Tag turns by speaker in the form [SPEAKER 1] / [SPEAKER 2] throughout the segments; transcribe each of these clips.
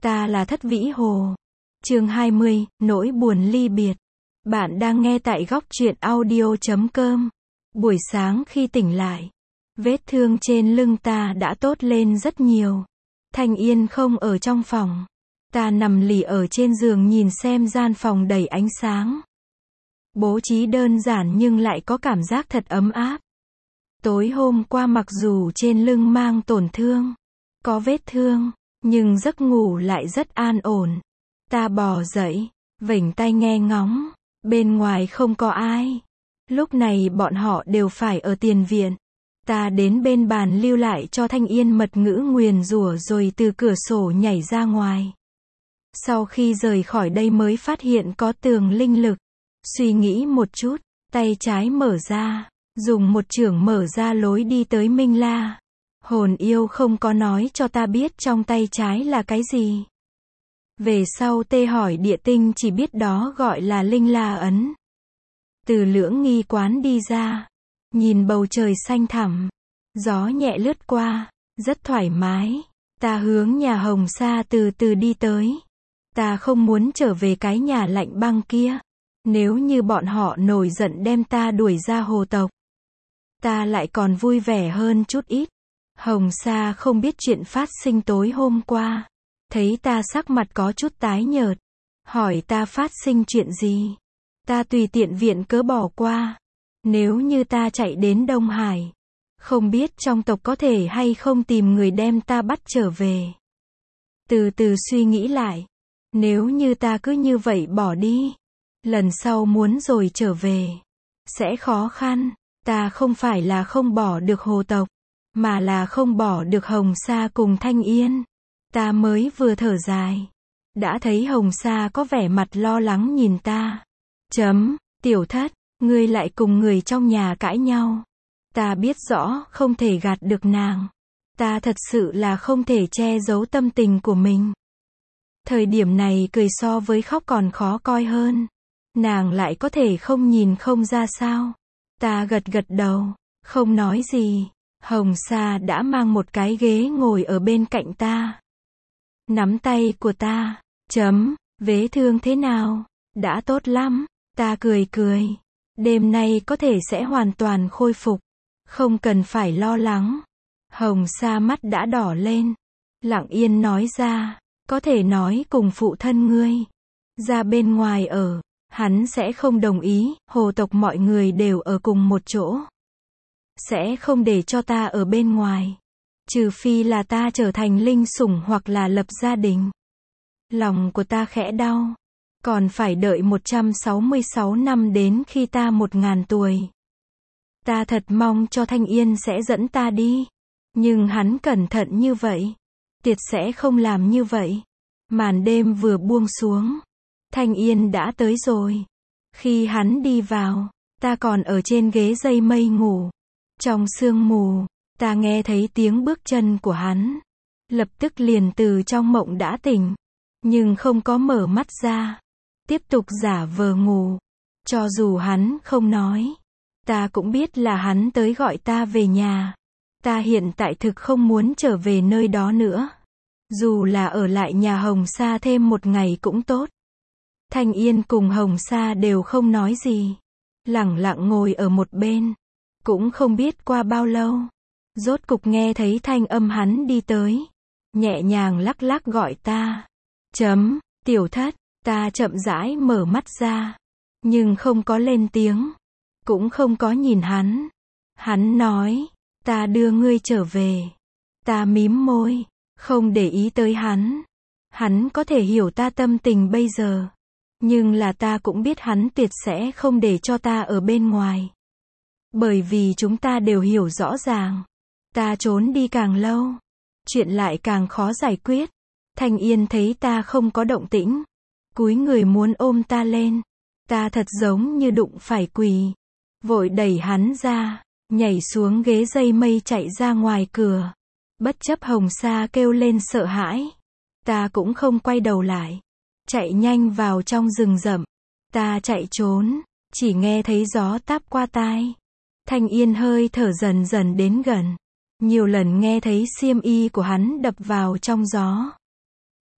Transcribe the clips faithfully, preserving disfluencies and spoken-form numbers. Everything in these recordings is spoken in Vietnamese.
[SPEAKER 1] Ta là Thất Vĩ Hồ. Chương hai mươi, nỗi buồn ly biệt. Bạn đang nghe tại góc truyện audio chấm com. Buổi sáng khi tỉnh lại, vết thương trên lưng ta đã tốt lên rất nhiều. Thanh Yên không ở trong phòng. Ta nằm lì ở trên giường nhìn xem gian phòng đầy ánh sáng. Bố trí đơn giản nhưng lại có cảm giác thật ấm áp. Tối hôm qua mặc dù trên lưng mang tổn thương, có vết thương, nhưng giấc ngủ lại rất an ổn. Ta bò dậy, vểnh tai nghe ngóng, bên ngoài không có ai. Lúc này bọn họ đều phải ở tiền viện. Ta đến bên bàn lưu lại cho Thanh Yên mật ngữ nguyền rủa rồi từ cửa sổ nhảy ra ngoài. Sau khi rời khỏi đây mới phát hiện có tường linh lực. Suy nghĩ một chút, tay trái mở ra, dùng một chưởng mở ra lối đi tới Minh La. Hồn yêu không có nói cho ta biết trong tay trái là cái gì. Về sau tê hỏi địa tinh chỉ biết đó gọi là Linh La ấn. Từ Lưỡng Nghi quán đi ra, nhìn bầu trời xanh thẳm, gió nhẹ lướt qua, rất thoải mái. Ta hướng nhà Hồng Sa từ từ đi tới. Ta không muốn trở về cái nhà lạnh băng kia. Nếu như bọn họ nổi giận đem ta đuổi ra hồ tộc, ta lại còn vui vẻ hơn chút ít. Hồng Sa không biết chuyện phát sinh tối hôm qua. Thấy ta sắc mặt có chút tái nhợt, hỏi ta phát sinh chuyện gì. Ta tùy tiện viện cớ bỏ qua. Nếu như ta chạy đến Đông Hải, không biết trong tộc có thể hay không tìm người đem ta bắt trở về. Từ từ suy nghĩ lại. Nếu như ta cứ như vậy bỏ đi, lần sau muốn rồi trở về sẽ khó khăn. Ta không phải là không bỏ được hồ tộc, mà là không bỏ được Hồng Sa cùng Thanh Yên. Ta mới vừa thở dài, đã thấy Hồng Sa có vẻ mặt lo lắng nhìn ta. Chấm, Tiểu Thất, ngươi lại cùng người trong nhà cãi nhau. Ta biết rõ không thể gạt được nàng. Ta thật sự là không thể che giấu tâm tình của mình. Thời điểm này cười so với khóc còn khó coi hơn. Nàng lại có thể không nhìn không ra sao. Ta gật gật đầu, không nói gì. Hồng Sa đã mang một cái ghế ngồi ở bên cạnh ta. Nắm tay của ta. Chấm, vết thương thế nào? Đã tốt lắm. Ta cười cười. Đêm nay có thể sẽ hoàn toàn khôi phục. Không cần phải lo lắng. Hồng Sa mắt đã đỏ lên. Lặng yên nói ra. Có thể nói cùng phụ thân ngươi ra bên ngoài ở, hắn sẽ không đồng ý. Hồ tộc mọi người đều ở cùng một chỗ, sẽ không để cho ta ở bên ngoài, trừ phi là ta trở thành linh sủng hoặc là lập gia đình. Lòng của ta khẽ đau. Còn phải đợi một trăm sáu mươi sáu năm đến khi ta một ngàn tuổi. Ta thật mong cho Thanh Yên sẽ dẫn ta đi. Nhưng hắn cẩn thận như vậy, tuyệt sẽ không làm như vậy. Màn đêm vừa buông xuống, Thanh Yên đã tới rồi. Khi hắn đi vào, ta còn ở trên ghế dây mây ngủ. Trong sương mù, ta nghe thấy tiếng bước chân của hắn. Lập tức liền từ trong mộng đã tỉnh, nhưng không có mở mắt ra. Tiếp tục giả vờ ngủ. Cho dù hắn không nói, ta cũng biết là hắn tới gọi ta về nhà. Ta hiện tại thực không muốn trở về nơi đó nữa. Dù là ở lại nhà Hồng Sa thêm một ngày cũng tốt. Thanh Yên cùng Hồng Sa đều không nói gì. Lẳng lặng ngồi ở một bên. Cũng không biết qua bao lâu, rốt cục nghe thấy thanh âm hắn đi tới. Nhẹ nhàng lắc lắc gọi ta. Chấm, Tiểu Thất. Ta chậm rãi mở mắt ra, nhưng không có lên tiếng, cũng không có nhìn hắn. Hắn nói, ta đưa ngươi trở về. Ta mím môi, không để ý tới hắn. Hắn có thể hiểu ta tâm tình bây giờ, nhưng là ta cũng biết hắn tuyệt sẽ không để cho ta ở bên ngoài. Bởi vì chúng ta đều hiểu rõ ràng, ta trốn đi càng lâu, chuyện lại càng khó giải quyết. Thanh Yên thấy ta không có động tĩnh, cúi người muốn ôm ta lên. Ta thật giống như đụng phải quỷ, vội đẩy hắn ra, nhảy xuống ghế dây mây chạy ra ngoài cửa. Bất chấp Hồng Sa kêu lên sợ hãi, ta cũng không quay đầu lại, chạy nhanh vào trong rừng rậm. Ta chạy trốn, chỉ nghe thấy gió táp qua tai. Thanh Yên hơi thở dần dần đến gần. Nhiều lần nghe thấy xiêm y của hắn đập vào trong gió.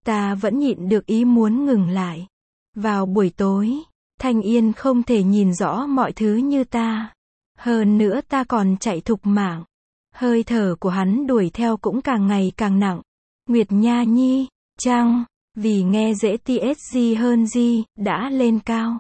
[SPEAKER 1] Ta vẫn nhịn được ý muốn ngừng lại. Vào buổi tối, Thanh Yên không thể nhìn rõ mọi thứ như ta. Hơn nữa ta còn chạy thục mạng. Hơi thở của hắn đuổi theo cũng càng ngày càng nặng. Nguyệt Nha Nhi, trăng, vì nghe dễ tê ét giê hơn gì, đã lên cao.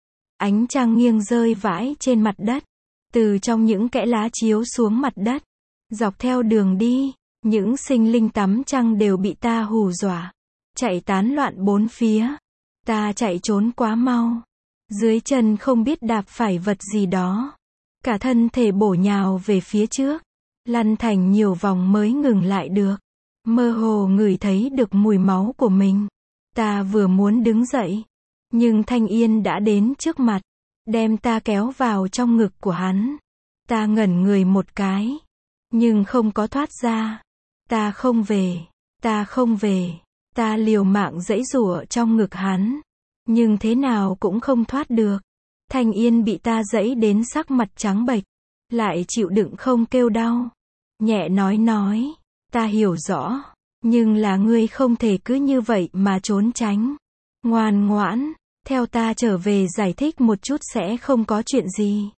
[SPEAKER 1] Ánh trăng nghiêng rơi vãi trên mặt đất. Từ trong những kẽ lá chiếu xuống mặt đất. Dọc theo đường đi, những sinh linh tắm trăng đều bị ta hù dọa. Chạy tán loạn bốn phía. Ta chạy trốn quá mau. Dưới chân không biết đạp phải vật gì đó. Cả thân thể bổ nhào về phía trước. Lăn thành nhiều vòng mới ngừng lại được. Mơ hồ ngửi thấy được mùi máu của mình. Ta vừa muốn đứng dậy. Nhưng Thanh Yên đã đến trước mặt. Đem ta kéo vào trong ngực của hắn. Ta ngẩn người một cái. Nhưng không có thoát ra. Ta không về. Ta không về. Ta liều mạng giãy giụa trong ngực hắn. Nhưng thế nào cũng không thoát được. Thanh Yên bị ta giãy đến sắc mặt trắng bệch. Lại chịu đựng không kêu đau. Nhẹ nói nói. Ta hiểu rõ. Nhưng là ngươi không thể cứ như vậy mà trốn tránh. Ngoan ngoãn. Theo ta trở về giải thích một chút sẽ không có chuyện gì.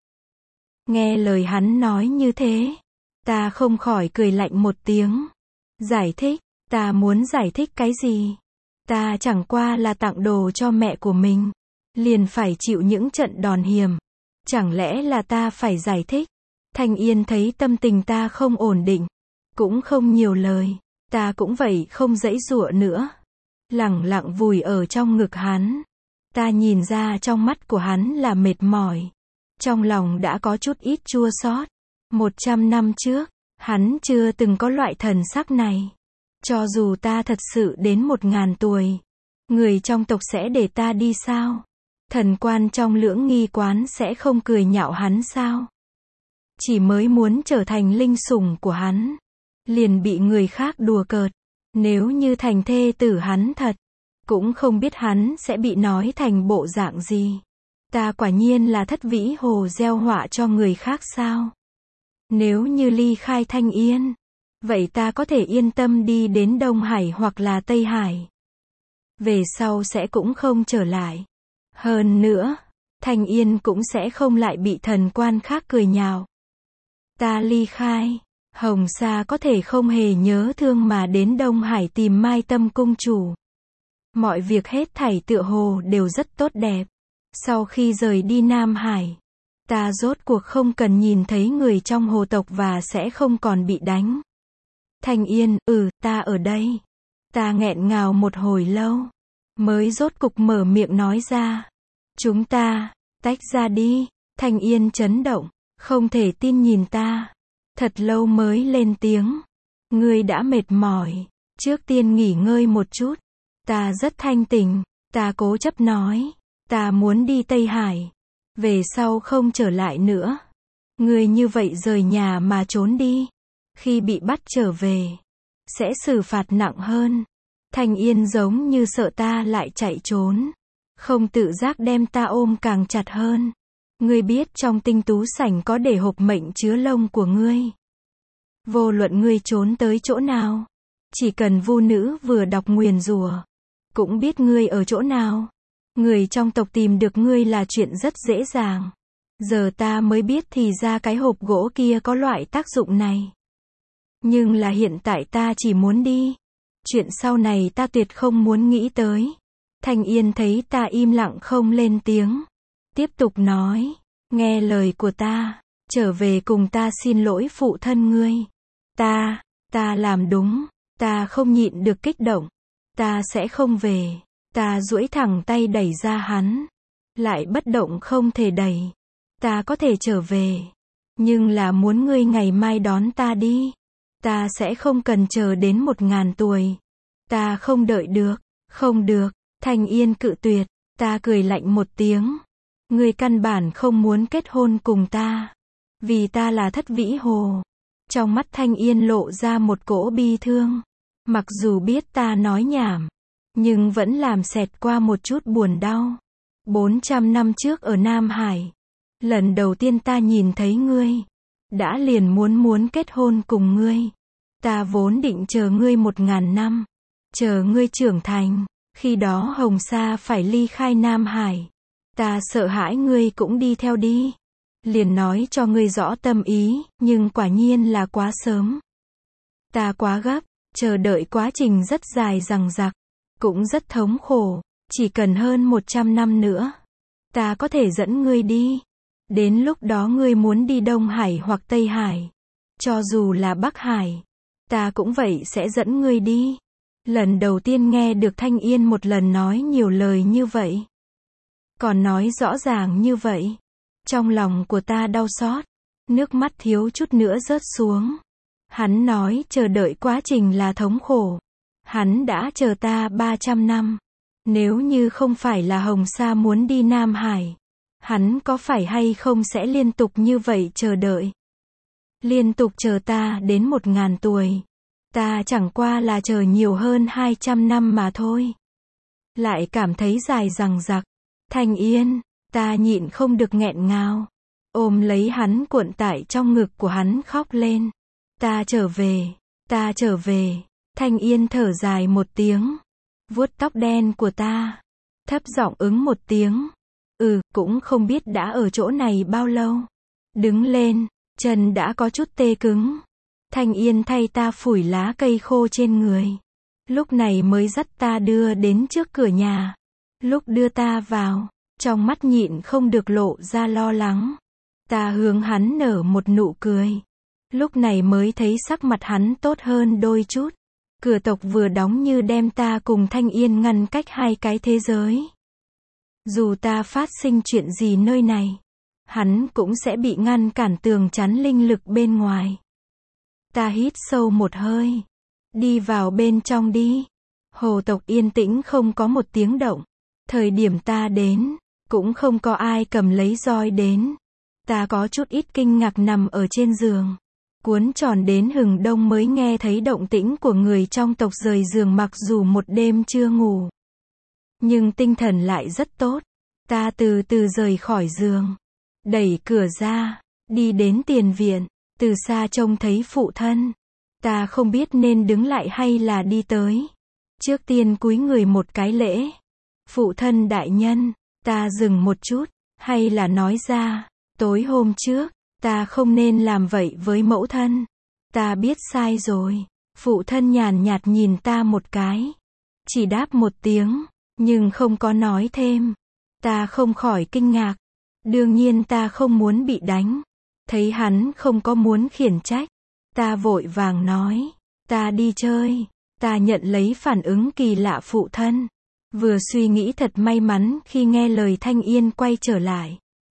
[SPEAKER 1] Nghe lời hắn nói như thế. Ta không khỏi cười lạnh một tiếng. Giải thích. Ta muốn giải thích cái gì? Ta chẳng qua là tặng đồ cho mẹ của mình. Liền phải chịu những trận đòn hiểm. Chẳng lẽ là ta phải giải thích? Thanh Yên thấy tâm tình ta không ổn định. Cũng không nhiều lời. Ta cũng vậy không giãy giụa nữa. Lẳng lặng vùi ở trong ngực hắn. Ta nhìn ra trong mắt của hắn là mệt mỏi. Trong lòng đã có chút ít chua xót. Một trăm năm trước, hắn chưa từng có loại thần sắc này. Cho dù ta thật sự đến một ngàn tuổi, người trong tộc sẽ để ta đi sao? Thần quan trong lưỡng nghi quán sẽ không cười nhạo hắn sao? Chỉ mới muốn trở thành linh sủng của hắn, liền bị người khác đùa cợt. Nếu như thành thê tử hắn thật, cũng không biết hắn sẽ bị nói thành bộ dạng gì. Ta quả nhiên là thất vĩ hồ gieo họa cho người khác sao? Nếu như ly khai Thanh Yên, vậy ta có thể yên tâm đi đến Đông Hải hoặc là Tây Hải. Về sau sẽ cũng không trở lại. Hơn nữa, Thanh Yên cũng sẽ không lại bị thần quan khác cười nhạo. Ta ly khai, Hồng Sa có thể không hề nhớ thương mà đến Đông Hải tìm Mai Tâm cung chủ. Mọi việc hết thảy tựa hồ đều rất tốt đẹp. Sau khi rời đi Nam Hải, ta rốt cuộc không cần nhìn thấy người trong hồ tộc và sẽ không còn bị đánh. Thanh Yên, ừ, ta ở đây. Ta nghẹn ngào một hồi lâu, mới rốt cục mở miệng nói ra. Chúng ta, tách ra đi. Thanh Yên chấn động, không thể tin nhìn ta. Thật lâu mới lên tiếng. Ngươi đã mệt mỏi, trước tiên nghỉ ngơi một chút. Ta rất thanh tỉnh, ta cố chấp nói. Ta muốn đi Tây Hải. Về sau không trở lại nữa. Ngươi như vậy rời nhà mà trốn đi. Khi bị bắt trở về, sẽ xử phạt nặng hơn. Thanh Yên giống như sợ ta lại chạy trốn. Không tự giác đem ta ôm càng chặt hơn. Ngươi biết trong tinh tú sảnh có để hộp mệnh chứa lông của ngươi. Vô luận ngươi trốn tới chỗ nào, chỉ cần vu nữ vừa đọc nguyền rủa, cũng biết ngươi ở chỗ nào. Người trong tộc tìm được ngươi là chuyện rất dễ dàng. Giờ ta mới biết thì ra cái hộp gỗ kia có loại tác dụng này. Nhưng là hiện tại ta chỉ muốn đi. Chuyện sau này ta tuyệt không muốn nghĩ tới. Thanh Yên thấy ta im lặng không lên tiếng. Tiếp tục nói. Nghe lời của ta. Trở về cùng ta xin lỗi phụ thân ngươi. Ta, ta làm đúng. Ta không nhịn được kích động. Ta sẽ không về. Ta duỗi thẳng tay đẩy ra hắn. Lại bất động không thể đẩy. Ta có thể trở về. Nhưng là muốn ngươi ngày mai đón ta đi. Ta sẽ không cần chờ đến một ngàn tuổi. Ta không đợi được. Không được. Thanh Yên cự tuyệt. Ta cười lạnh một tiếng. Ngươi căn bản không muốn kết hôn cùng ta. Vì ta là thất vĩ hồ. Trong mắt Thanh Yên lộ ra một cỗ bi thương. Mặc dù biết ta nói nhảm, nhưng vẫn làm xẹt qua một chút buồn đau. Bốn trăm năm trước ở Nam Hải, lần đầu tiên ta nhìn thấy ngươi, đã liền muốn muốn kết hôn cùng ngươi. Ta vốn định chờ ngươi một ngàn năm, chờ ngươi trưởng thành, khi đó Hồng Sa phải ly khai Nam Hải. Ta sợ hãi ngươi cũng đi theo đi. Liền nói cho ngươi rõ tâm ý, nhưng quả nhiên là quá sớm. Ta quá gấp, chờ đợi quá trình rất dài dằng dặc, cũng rất thống khổ, chỉ cần hơn một trăm năm nữa. Ta có thể dẫn ngươi đi. Đến lúc đó ngươi muốn đi Đông Hải hoặc Tây Hải, cho dù là Bắc Hải, ta cũng vậy sẽ dẫn ngươi đi. Lần đầu tiên nghe được Thanh Yên một lần nói nhiều lời như vậy. Còn nói rõ ràng như vậy. Trong lòng của ta đau xót, nước mắt thiếu chút nữa rớt xuống. Hắn nói chờ đợi quá trình là thống khổ. Hắn đã chờ ta ba trăm năm. Nếu như không phải là Hồng Sa muốn đi Nam Hải, hắn có phải hay không sẽ liên tục như vậy chờ đợi. Liên tục chờ ta đến một ngàn tuổi. Ta chẳng qua là chờ nhiều hơn hai trăm năm mà thôi. Lại cảm thấy dài dằng dặc. Thanh Yên, ta nhịn không được nghẹn ngào. Ôm lấy hắn cuộn tại trong ngực của hắn khóc lên. Ta trở về, ta trở về. Thanh Yên thở dài một tiếng. Vuốt tóc đen của ta. Thấp giọng ứng một tiếng. Ừ, cũng không biết đã ở chỗ này bao lâu. Đứng lên, chân đã có chút tê cứng. Thanh Yên thay ta phủi lá cây khô trên người. Lúc này mới dắt ta đưa đến trước cửa nhà. Lúc đưa ta vào, trong mắt nhịn không được lộ ra lo lắng. Ta hướng hắn nở một nụ cười. Lúc này mới thấy sắc mặt hắn tốt hơn đôi chút. Cửa tộc vừa đóng như đem ta cùng Thanh Yên ngăn cách hai cái thế giới. Dù ta phát sinh chuyện gì nơi này, hắn cũng sẽ bị ngăn cản tường chắn linh lực bên ngoài. Ta hít sâu một hơi. Đi vào bên trong đi. Hồ tộc yên tĩnh không có một tiếng động. Thời điểm ta đến, cũng không có ai cầm lấy roi đến. Ta có chút ít kinh ngạc nằm ở trên giường. Cuốn tròn đến hừng đông mới nghe thấy động tĩnh của người trong tộc rời giường mặc dù một đêm chưa ngủ. Nhưng tinh thần lại rất tốt. Ta từ từ rời khỏi giường. Đẩy cửa ra, đi đến tiền viện. Từ xa trông thấy phụ thân. Ta không biết nên đứng lại hay là đi tới. Trước tiên cúi người một cái lễ. Phụ thân đại nhân, ta dừng một chút, hay là nói ra, tối hôm trước, ta không nên làm vậy với mẫu thân. Ta biết sai rồi. Phụ thân nhàn nhạt nhìn ta một cái. Chỉ đáp một tiếng, nhưng không có nói thêm. Ta không khỏi kinh ngạc. Đương nhiên ta không muốn bị đánh. Thấy hắn không có muốn khiển trách. Ta vội vàng nói. Ta đi chơi. Ta nhận lấy phản ứng kỳ lạ phụ thân. Vừa suy nghĩ thật may mắn khi nghe lời Thanh Yên quay trở lại.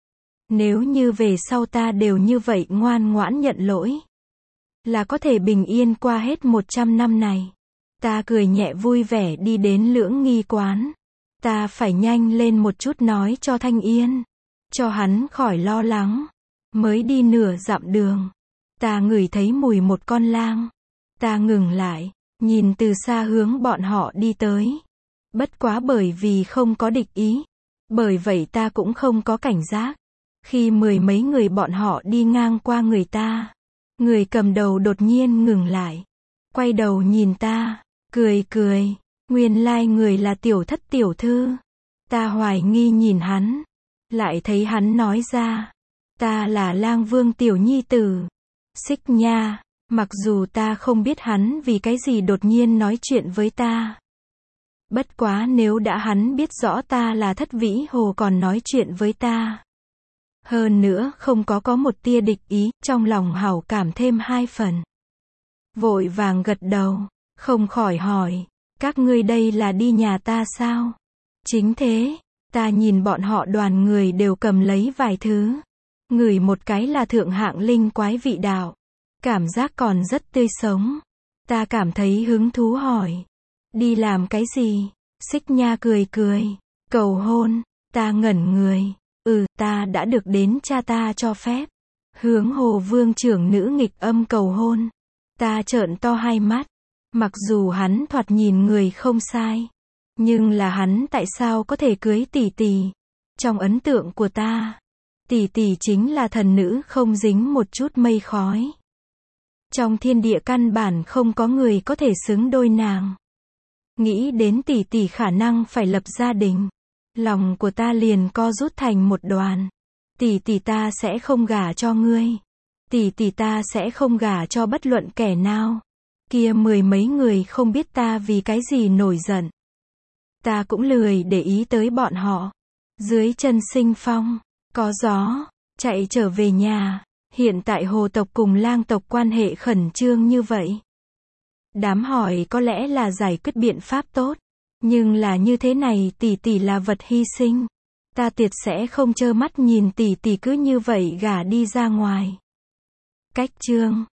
[SPEAKER 1] Nếu như về sau ta đều như vậy ngoan ngoãn nhận lỗi, là có thể bình yên qua hết một trăm năm này. Ta cười nhẹ vui vẻ đi đến Lưỡng Nghi quán. Ta phải nhanh lên một chút nói cho Thanh Yên. Cho hắn khỏi lo lắng. Mới đi nửa dặm đường. Ta ngửi thấy mùi một con lang. Ta ngừng lại, nhìn từ xa hướng bọn họ đi tới. Bất quá bởi vì không có địch ý. Bởi vậy ta cũng không có cảnh giác. Khi mười mấy người bọn họ đi ngang qua người ta, người cầm đầu đột nhiên ngừng lại. Quay đầu nhìn ta, cười cười. Nguyên lai người là tiểu thất tiểu thư. Ta hoài nghi nhìn hắn. Lại thấy hắn nói ra. Ta là Lang Vương tiểu nhi tử. Xích Nha. Mặc dù ta không biết hắn vì cái gì đột nhiên nói chuyện với ta. Bất quá nếu đã hắn biết rõ ta là Thất Vĩ Hồ còn nói chuyện với ta. Hơn nữa không có có một tia địch ý, trong lòng hảo cảm thêm hai phần. Vội vàng gật đầu, không khỏi hỏi, các ngươi đây là đi nhà ta sao? Chính thế, ta nhìn bọn họ đoàn người đều cầm lấy vài thứ. Ngửi một cái là thượng hạng linh quái vị đạo. Cảm giác còn rất tươi sống. Ta cảm thấy hứng thú hỏi. Đi làm cái gì? Xích Nha cười cười. Cầu hôn. Ta ngẩn người. Ừ, ta đã được đến cha ta cho phép. Hướng Hồ Vương trưởng nữ nghịch âm cầu hôn. Ta trợn to hai mắt. Mặc dù hắn thoạt nhìn người không sai. Nhưng là hắn tại sao có thể cưới tỷ tỷ? Trong ấn tượng của ta, tỷ tỷ chính là thần nữ không dính một chút mây khói. Trong thiên địa căn bản không có người có thể xứng đôi nàng. Nghĩ đến tỷ tỷ khả năng phải lập gia đình. Lòng của ta liền co rút thành một đoàn. Tỷ tỷ ta sẽ không gả cho ngươi. Tỷ tỷ ta sẽ không gả cho bất luận kẻ nào. Kia mười mấy người không biết ta vì cái gì nổi giận. Ta cũng lười để ý tới bọn họ. Dưới chân sinh phong, có gió, chạy trở về nhà. Hiện tại hồ tộc cùng lang tộc quan hệ khẩn trương như vậy. Đám hỏi có lẽ là giải quyết biện pháp tốt. Nhưng là như thế này tỷ tỷ là vật hy sinh. Ta tuyệt sẽ không trơ mắt nhìn tỷ tỷ cứ như vậy gả đi ra ngoài. Cách chương